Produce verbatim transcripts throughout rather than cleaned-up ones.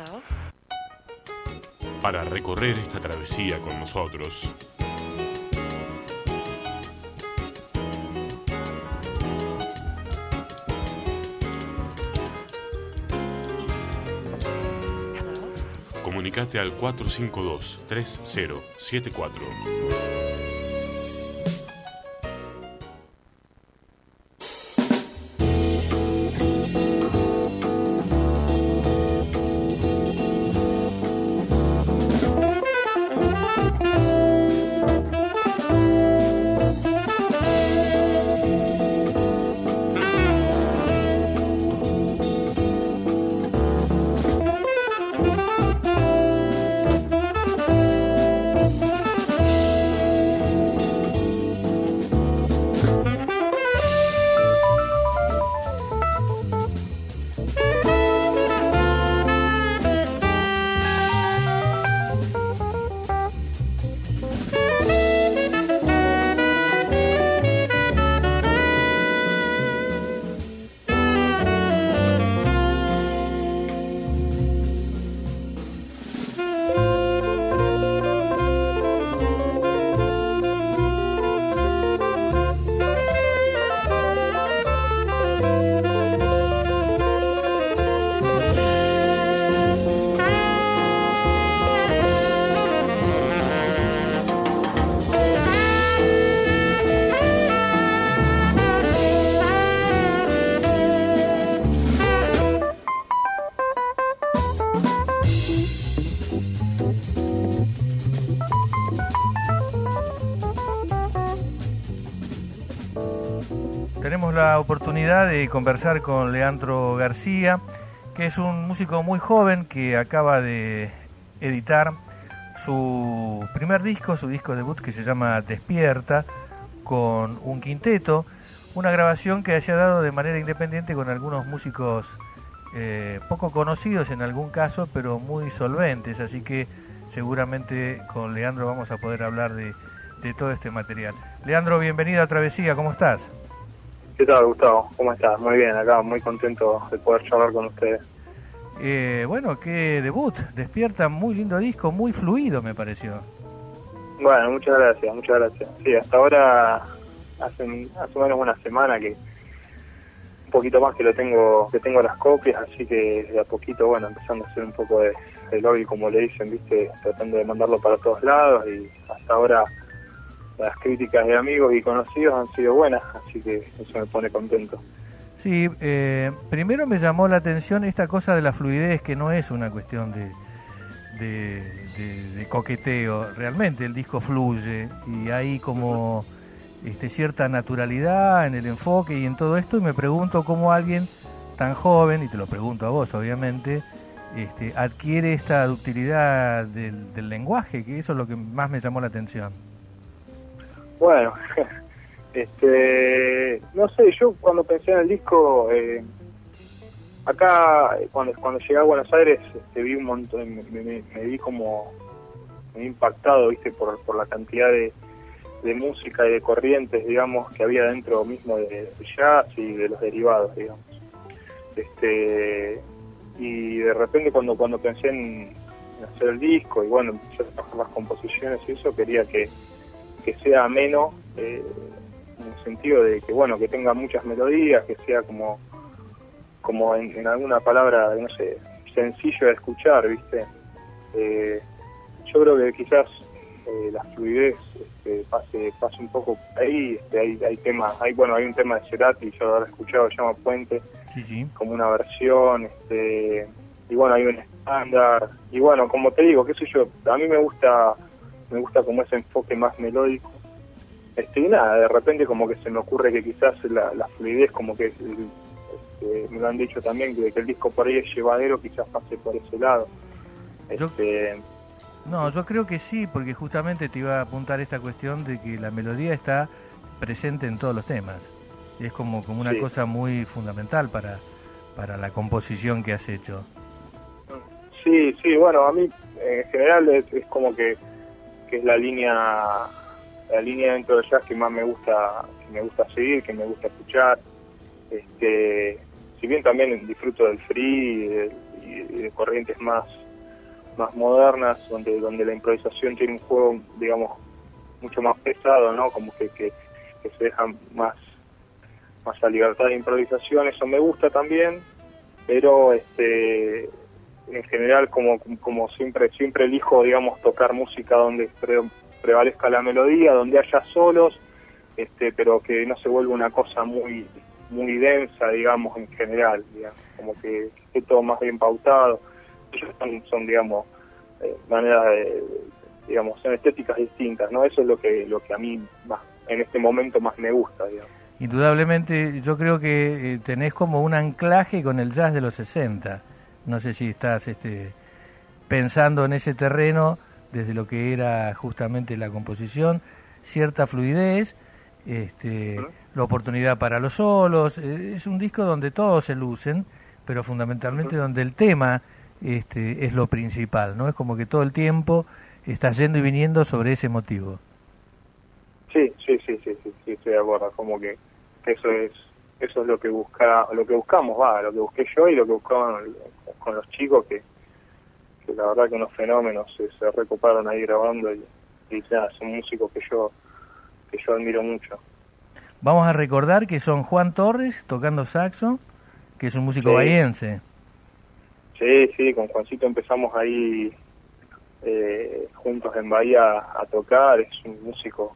Para recorrer esta travesía con nosotros, comunicate al cuatro cinco dos, tres cero siete cuatro. Tenemos la oportunidad de conversar con Leandro García, que es un músico muy joven que acaba de editar su primer disco, su disco debut, que se llama Despierta, con un quinteto, una grabación que se ha dado de manera independiente con algunos músicos eh, poco conocidos en algún caso, pero muy solventes, así que seguramente con Leandro vamos a poder hablar de, de todo este material. Leandro, bienvenido a Travesía, ¿cómo estás? ¿Qué tal, Gustavo? ¿Cómo estás? Muy bien, acá muy contento de poder charlar con ustedes. Eh, bueno, qué debut, Despierta, muy lindo disco, muy fluido me pareció. Bueno, muchas gracias, muchas gracias. Sí, hasta ahora, hace, hace menos una semana que un poquito más que lo tengo, que tengo las copias, así que de a poquito, bueno, empezando a hacer un poco de, de lobby, como le dicen, viste, tratando de mandarlo para todos lados, y hasta ahora las críticas de amigos y conocidos han sido buenas, así que eso me pone contento. Sí, eh, primero me llamó la atención esta cosa de la fluidez, que no es una cuestión de, de, de, de coqueteo, realmente el disco fluye y hay como este, cierta naturalidad en el enfoque y en todo esto, y me pregunto cómo alguien tan joven, y te lo pregunto a vos obviamente, este, adquiere esta ductilidad del, del lenguaje, que eso es lo que más me llamó la atención. Bueno, este, no sé, yo cuando pensé en el disco, eh, acá cuando cuando llegué a Buenos Aires, este, vi un montón, me, me, me vi como me vi impactado, viste, por por la cantidad de, de música y de corrientes, digamos, que había dentro mismo de, de jazz y de los derivados, digamos. Este, y de repente cuando cuando pensé en, en hacer el disco y bueno, empecé a trabajar las composiciones y eso, quería que que sea ameno, eh, en el sentido de que, bueno, que tenga muchas melodías, que sea como, como en, en alguna palabra, no sé, sencillo de escuchar, ¿viste? Eh, yo creo que quizás eh, la fluidez este, pase pase un poco por ahí, este, hay, hay temas, hay, bueno, hay un tema de Cerati, yo lo habré escuchado, se llama Puente, Sí, sí. como una versión, este, y bueno, hay un estándar, y bueno, como te digo, qué sé yo, a mí me gusta me gusta como ese enfoque más melódico, este, y nada, de repente como que se me ocurre que quizás la, la fluidez, como que este, me lo han dicho también, que, que el disco por ahí es llevadero, quizás pase por ese lado. Este, yo, no, yo creo que sí, porque justamente te iba a apuntar esta cuestión de que la melodía está presente en todos los temas, y es como, como una sí. cosa muy fundamental para, para la composición que has hecho. Sí, sí, bueno, a mí en general es, es como que que es la línea la línea dentro del jazz que más me gusta que me gusta seguir, que me gusta escuchar. Este, si bien también disfruto del free y, del, y de corrientes más más modernas, donde donde la improvisación tiene un juego, digamos, mucho más pesado, ¿no? Como que, que, que se deja más más a libertad de improvisación. Eso me gusta también, pero este en general, como como siempre siempre elijo, digamos, tocar música donde pre, prevalezca la melodía, donde haya solos, este pero que no se vuelva una cosa muy muy densa, digamos, en general, digamos, como que, que esté todo más bien pautado. Ellos son, son digamos, eh, maneras de, digamos, son estéticas distintas, ¿no? Eso es lo que lo que a mí más, en este momento más me gusta, digamos. Indudablemente, yo creo que eh, tenés como un anclaje con el jazz de los sesenta. No sé si estás este, pensando en ese terreno desde lo que era justamente la composición, cierta fluidez, este, ¿Mm? la oportunidad para los solos. Eh, es un disco donde todos se lucen, pero fundamentalmente ¿Mm? donde el tema este, es lo principal, ¿no? Es como que todo el tiempo estás yendo y viniendo sobre ese motivo. Sí, sí, sí, sí, sí, sí, estoy de acuerdo. Como que eso es eso es lo que busca, lo que buscamos, va, lo que busqué yo y lo que buscaban con los chicos, que, que la verdad que unos fenómenos se, se recoparon ahí grabando y, y ya, son músicos que yo que yo admiro mucho. Vamos a recordar que son Juan Torres tocando saxo, que es un músico sí. bahiense. Sí, sí, con Juancito empezamos ahí eh, juntos en Bahía a tocar. Es un músico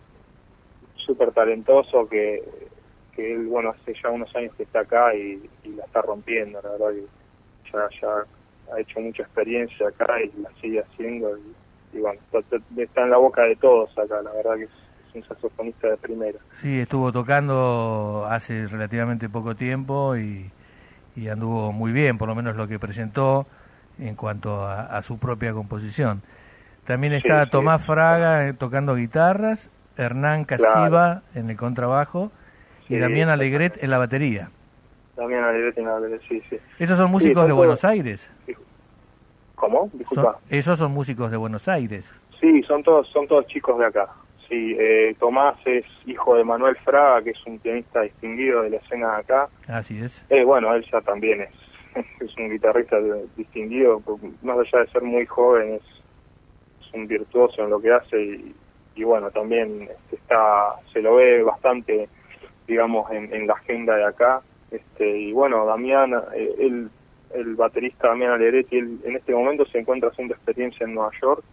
súper talentoso que, que él, bueno, hace ya unos años que está acá y, y la está rompiendo, la verdad que ya, ya ha hecho mucha experiencia acá y la sigue haciendo y, y bueno, está en la boca de todos acá, la verdad que es, es un saxofonista de primera. Sí, estuvo tocando hace relativamente poco tiempo y, y anduvo muy bien, por lo menos lo que presentó en cuanto a, a su propia composición. También está sí, Tomás sí. Fraga eh, tocando guitarras, Hernán Casiva claro. en el contrabajo sí, y Damián Alegret en la batería. Damián Alegret en la batería, sí, sí. ¿Esos son músicos sí, son de Buenos todos... Aires? ¿Cómo? Disculpa. Son, ¿Esos son músicos de Buenos Aires? Sí, son todos son todos chicos de acá. Sí, eh, Tomás es hijo de Manuel Fraga, que es un pianista distinguido de la escena de acá. Así es. Eh, bueno, él ya también es, es un guitarrista distinguido, más allá de ser muy joven, es, es un virtuoso en lo que hace y, y bueno, también está se lo ve bastante, digamos, en, en la agenda de acá. Este y bueno, Damián, eh, él, el baterista Damián Alegretti, él en este momento se encuentra haciendo experiencia en Nueva York.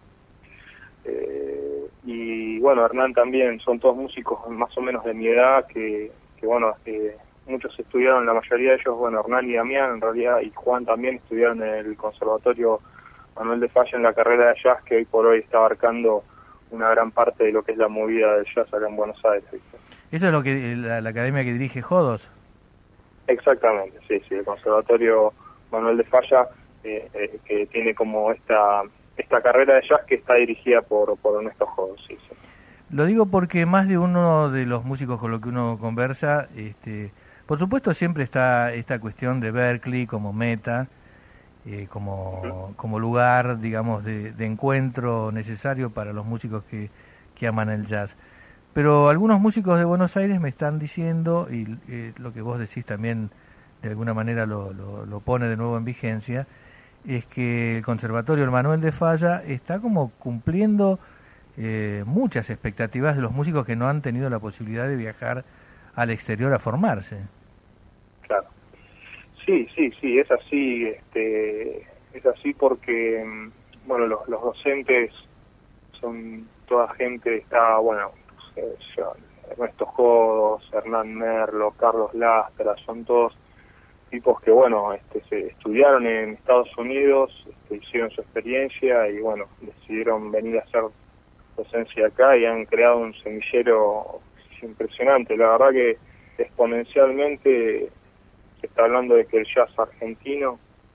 Eh, y bueno, Hernán también, son todos músicos más o menos de mi edad, que, que bueno, eh, muchos estudiaron, la mayoría de ellos, bueno, Hernán y Damián en realidad, y Juan también estudiaron en el Conservatorio Manuel de Falla en la carrera de jazz, que hoy por hoy está abarcando una gran parte de lo que es la movida del jazz acá en Buenos Aires, ¿viste? ¿Eso es lo que la, la academia que dirige Jodos? Exactamente, sí, sí, el Conservatorio Manuel de Falla, eh, eh, que tiene como esta... esta carrera de jazz que está dirigida por, por Ernesto Jodos, sí, sí. Lo digo porque más de uno de los músicos con los que uno conversa, este, por supuesto siempre está esta cuestión de Berklee como meta, eh, como, uh-huh. como lugar, digamos, de, de encuentro necesario para los músicos que, que aman el jazz. Pero algunos músicos de Buenos Aires me están diciendo, y eh, lo que vos decís también de alguna manera lo, lo, lo pone de nuevo en vigencia, es que el Conservatorio el Manuel de Falla está como cumpliendo eh, muchas expectativas de los músicos que no han tenido la posibilidad de viajar al exterior a formarse. Claro. Sí, sí, sí, es así, este, es así porque, bueno, los, los docentes son toda gente, está, bueno, Ernesto Jodos, Hernán Merlo, Carlos Lastra, son todos tipos que, bueno, este, se estudiaron en Estados Unidos, este, hicieron su experiencia y, bueno, decidieron venir a hacer docencia acá y han creado un semillero impresionante. La verdad que exponencialmente se está hablando de que el jazz argentino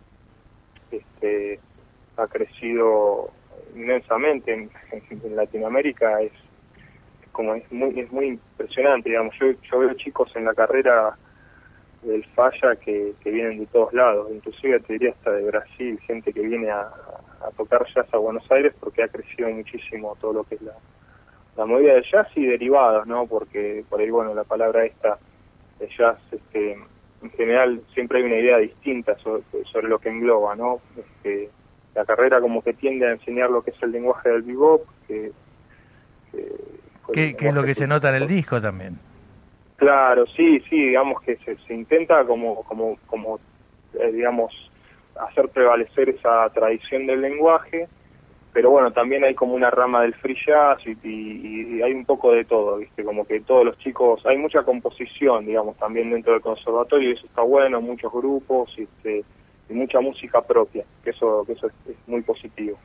este, ha crecido inmensamente en, en Latinoamérica. Es, es como es muy es muy impresionante, digamos. Yo, yo veo chicos en la carrera del Falla que, que vienen de todos lados, inclusive te diría hasta de Brasil, gente que viene a, a tocar jazz a Buenos Aires porque ha crecido muchísimo todo lo que es la, la movida del jazz y derivados, ¿no? Porque por ahí, bueno, la palabra esta de jazz este, en general siempre hay una idea distinta sobre, sobre lo que engloba, ¿no? Este, la carrera como que tiende a enseñar lo que es el lenguaje del bebop, que, que, ¿Qué, ¿Qué es lo que se nota en el disco también? Claro, sí, sí, digamos que se, se intenta como, como, como eh, digamos, hacer prevalecer esa tradición del lenguaje, pero bueno, también hay como una rama del free jazz y, y, y hay un poco de todo, ¿viste? Como que todos los chicos, hay mucha composición, digamos, también dentro del conservatorio, y eso está bueno, muchos grupos este, y mucha música propia, que eso, que eso es, es muy positivo.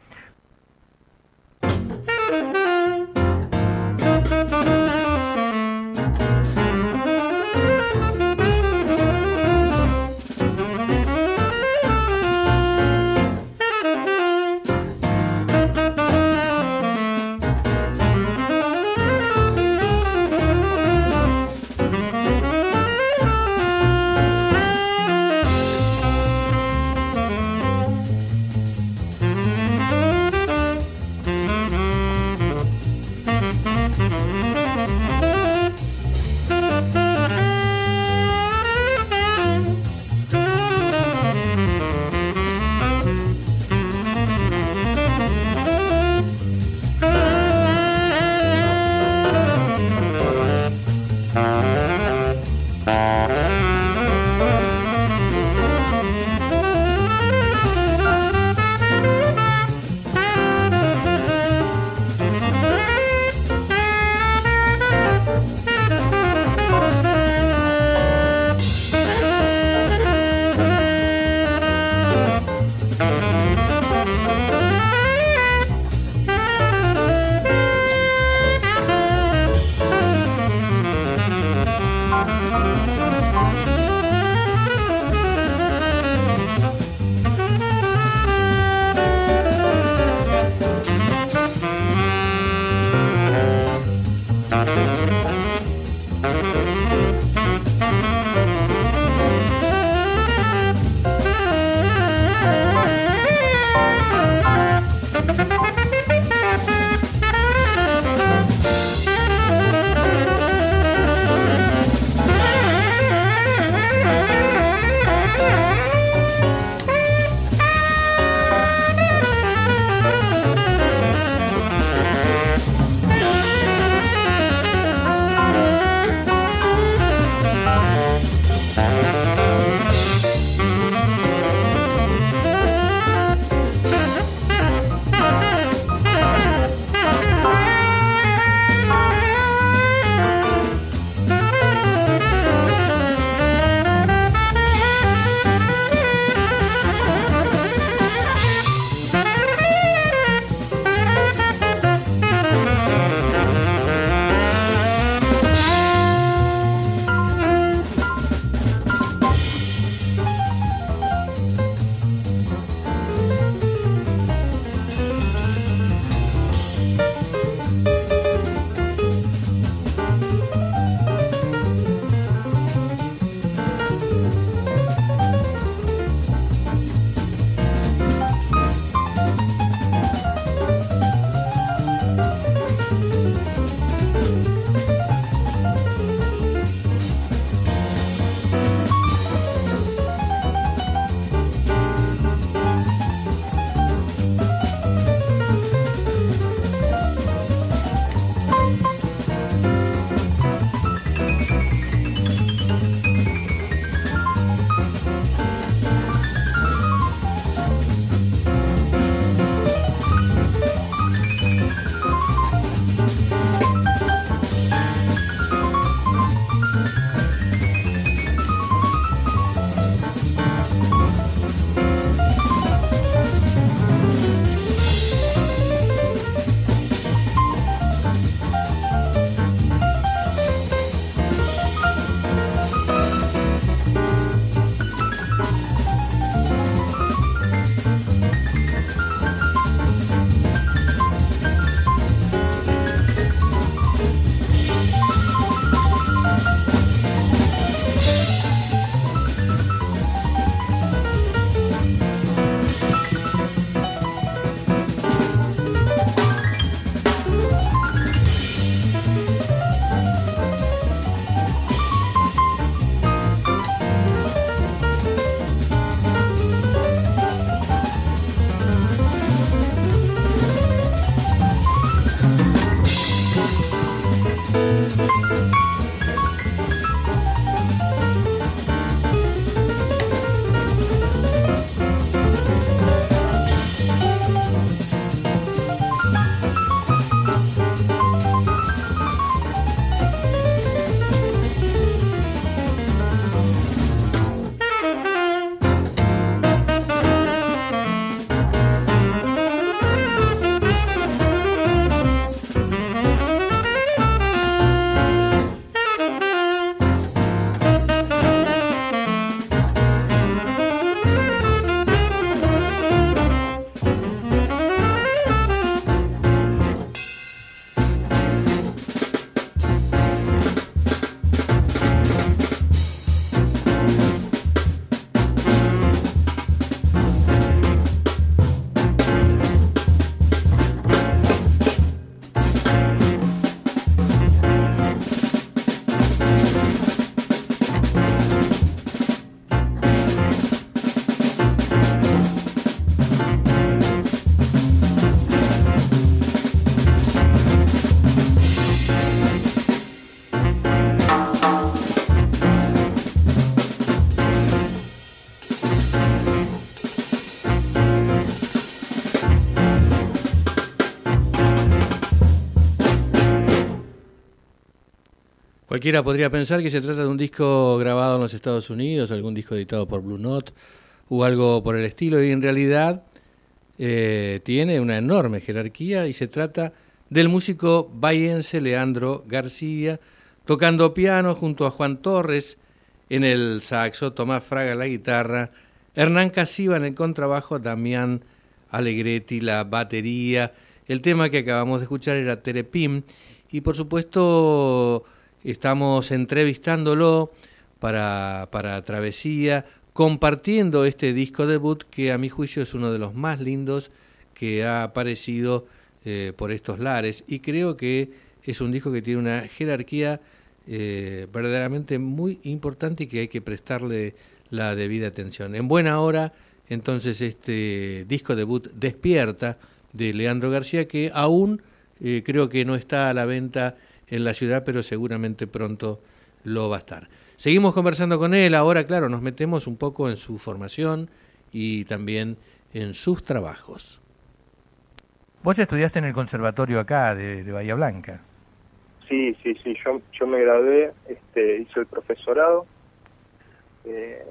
Cualquiera podría pensar que se trata de un disco grabado en los Estados Unidos, algún disco editado por Blue Note o algo por el estilo, y en realidad eh, tiene una enorme jerarquía y se trata del músico bahiense Leandro García, tocando piano junto a Juan Torres en el saxo, Tomás Fraga en la guitarra, Hernán Casiva en el contrabajo, Damián Alegretti la batería. El tema que acabamos de escuchar era Terepim, y por supuesto estamos entrevistándolo para, para Travesía, compartiendo este disco debut que a mi juicio es uno de los más lindos que ha aparecido eh, por estos lares, y creo que es un disco que tiene una jerarquía eh, verdaderamente muy importante y que hay que prestarle la debida atención. En buena hora, entonces, este disco debut Despierta de Leandro García, que aún eh, creo que no está a la venta en la ciudad, pero seguramente pronto lo va a estar. Seguimos conversando con él, ahora claro, nos metemos un poco en su formación y también en sus trabajos. Vos estudiaste en el conservatorio acá de, de Bahía Blanca. Sí, sí, sí, yo, yo me gradué, este, hice el profesorado. Eh,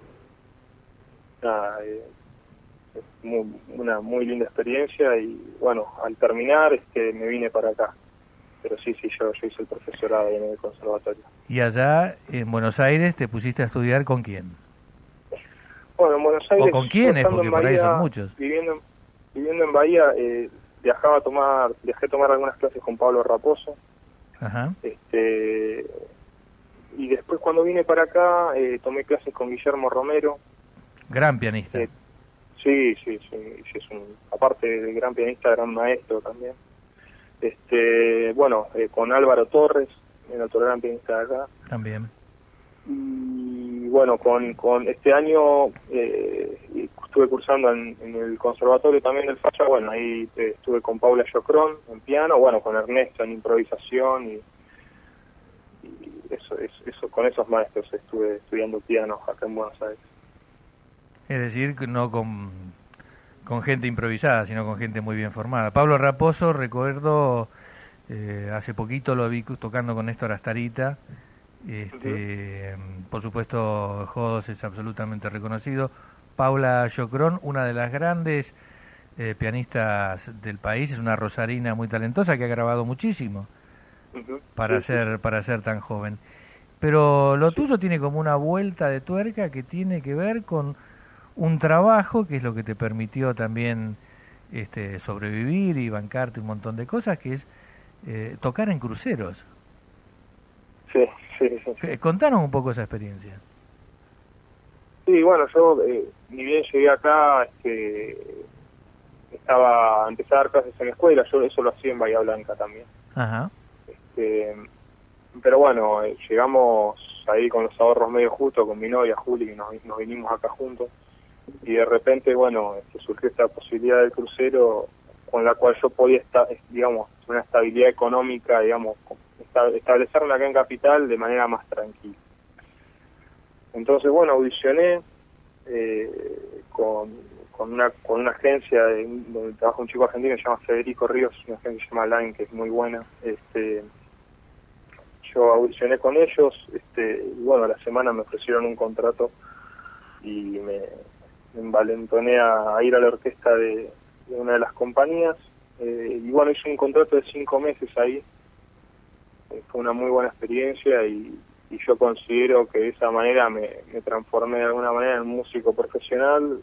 nada, eh, es muy, una muy linda experiencia y bueno, al terminar este, me vine para acá. Pero sí, sí, yo, yo hice el profesorado en el conservatorio. ¿Y allá en Buenos Aires te pusiste a estudiar con quién? Bueno, en Buenos Aires... ¿O con quiénes? Porque por ahí son muchos. Viviendo, viviendo en Bahía, eh, viajaba a tomar, viajé a tomar algunas clases con Pablo Raposo. Ajá. Este, y después cuando vine para acá, eh, tomé clases con Guillermo Romero. Gran pianista. Eh, sí, sí, sí, sí, es un, aparte de gran pianista, gran maestro también. Este, bueno, eh, con Álvaro Torres, el otro gran pianista de acá. También. Y bueno, con, con este año eh, estuve cursando en, en el conservatorio también del Falla. Bueno, ahí eh, estuve con Paula Jocrón en piano, bueno, con Ernesto en improvisación y, y eso, eso, eso, con esos maestros estuve estudiando piano acá en Buenos Aires. Es decir, no con, con gente improvisada, sino con gente muy bien formada. Pablo Raposo, recuerdo, eh, hace poquito lo vi tocando con Néstor Astarita. Este, uh-huh. Por supuesto, Jodos es absolutamente reconocido. Paula Jocrón, una de las grandes eh, pianistas del país, es una rosarina muy talentosa que ha grabado muchísimo uh-huh. para sí, ser sí. para ser tan joven. Pero lo tuyo tiene como una vuelta de tuerca que tiene que ver con un trabajo que es lo que te permitió también este, sobrevivir y bancarte un montón de cosas, que es eh, tocar en cruceros. Sí, sí, sí, sí. Contanos un poco esa experiencia. Sí, bueno, yo eh, ni bien llegué acá, este, estaba, empecé a dar clases en la escuela, yo eso lo hacía en Bahía Blanca también. Ajá. Este, pero bueno, eh, llegamos ahí con los ahorros medio justos, con mi novia Juli, que nos, nos vinimos acá juntos, y de repente, bueno, este, surgió esta posibilidad del crucero con la cual yo podía estar, digamos, una estabilidad económica, digamos, establecerme acá en Capital de manera más tranquila. Entonces, bueno, audicioné eh, con, con una con una agencia de, donde trabaja un chico argentino que se llama Federico Ríos, una agencia que se llama Line, que es muy buena. Este, yo audicioné con ellos, este, y bueno, a la semana me ofrecieron un contrato y me, me envalentoné a, a ir a la orquesta de, de una de las compañías. Eh, y bueno, hice un contrato de cinco meses ahí. Eh, fue una muy buena experiencia y, y yo considero que de esa manera me, me transformé de alguna manera en músico profesional,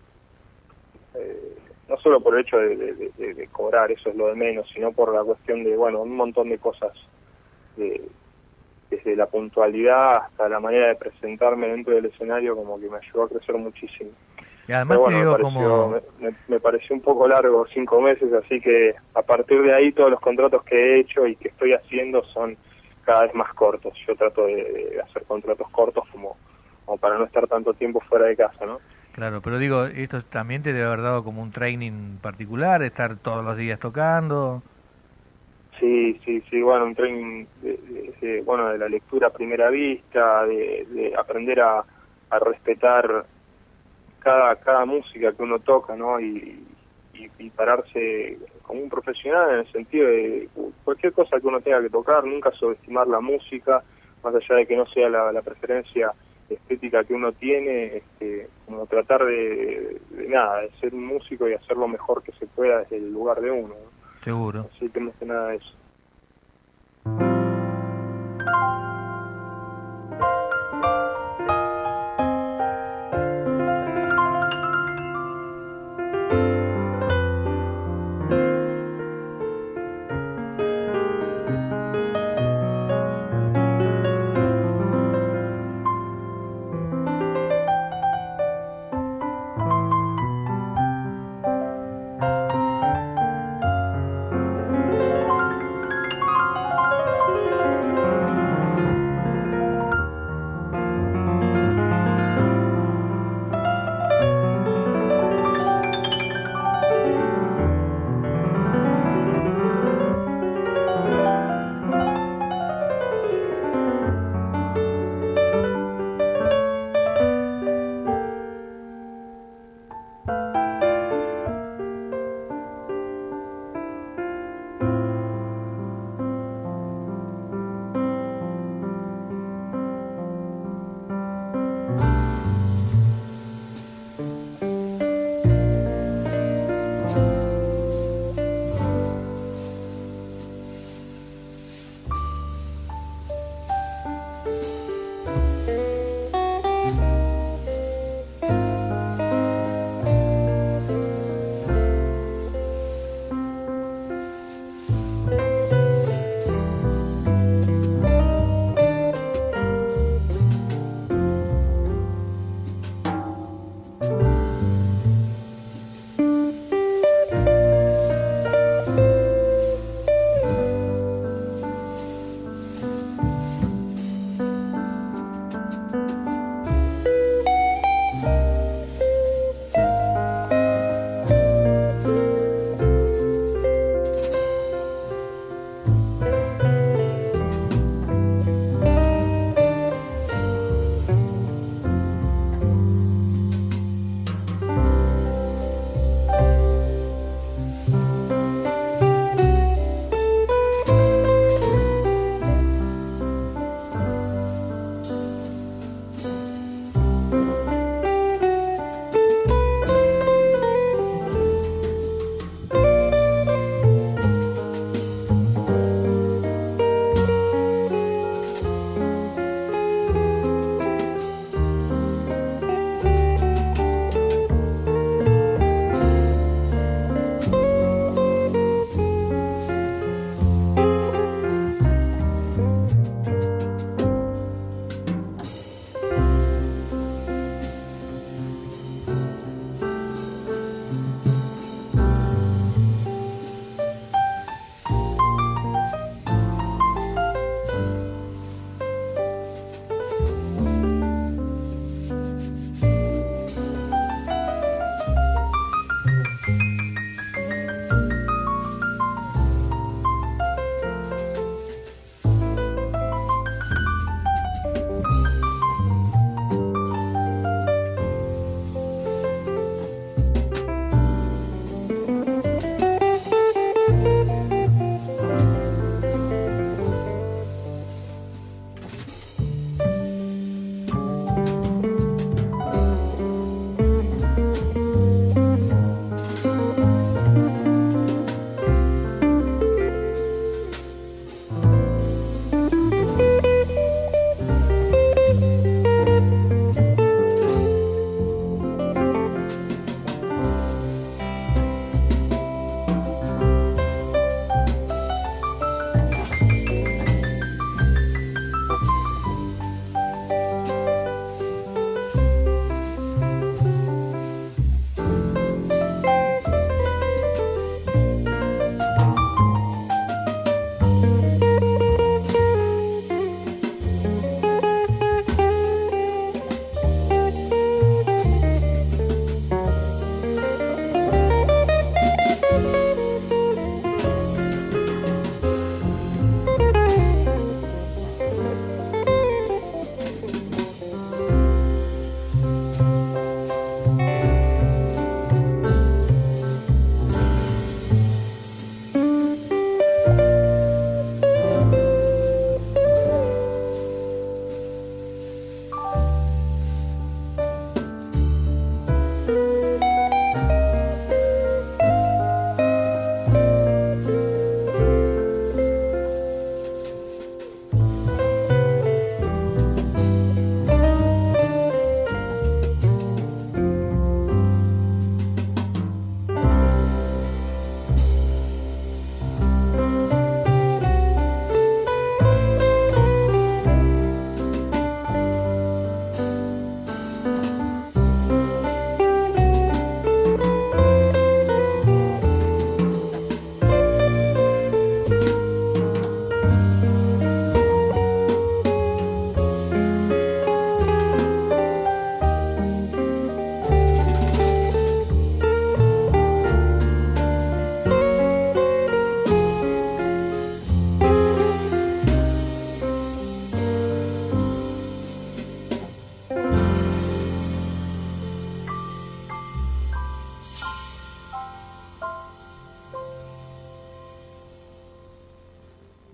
eh, no solo por el hecho de, de, de, de cobrar, eso es lo de menos, sino por la cuestión de, bueno, un montón de cosas, de, desde la puntualidad hasta la manera de presentarme dentro del escenario, como que me ayudó a crecer muchísimo. Y además Pero bueno, te digo, me, pareció, como... me, me, me pareció un poco largo, cinco meses, así que a partir de ahí todos los contratos que he hecho y que estoy haciendo son cada vez más cortos. Yo trato de, de hacer contratos cortos como, como para no estar tanto tiempo fuera de casa, ¿no? Claro, pero digo, esto también te debe haber dado como un training particular, estar todos los días tocando. Sí, sí, sí, bueno, un training de, de, de, bueno, de la lectura a primera vista, de, de aprender a, a respetar cada cada música que uno toca, ¿no? Y, y, y pararse como un profesional en el sentido de cualquier cosa que uno tenga que tocar, nunca subestimar la música, más allá de que no sea la, la preferencia estética que uno tiene, este, como tratar de, de nada, de ser un músico y hacer lo mejor que se pueda desde el lugar de uno, ¿no? Seguro. Así que más que nada eso.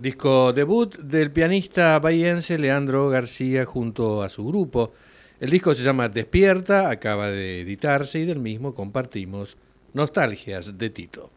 Disco debut del pianista bahiense Leandro García junto a su grupo. El disco se llama Despierta, acaba de editarse y del mismo compartimos Nostalgias de Tito.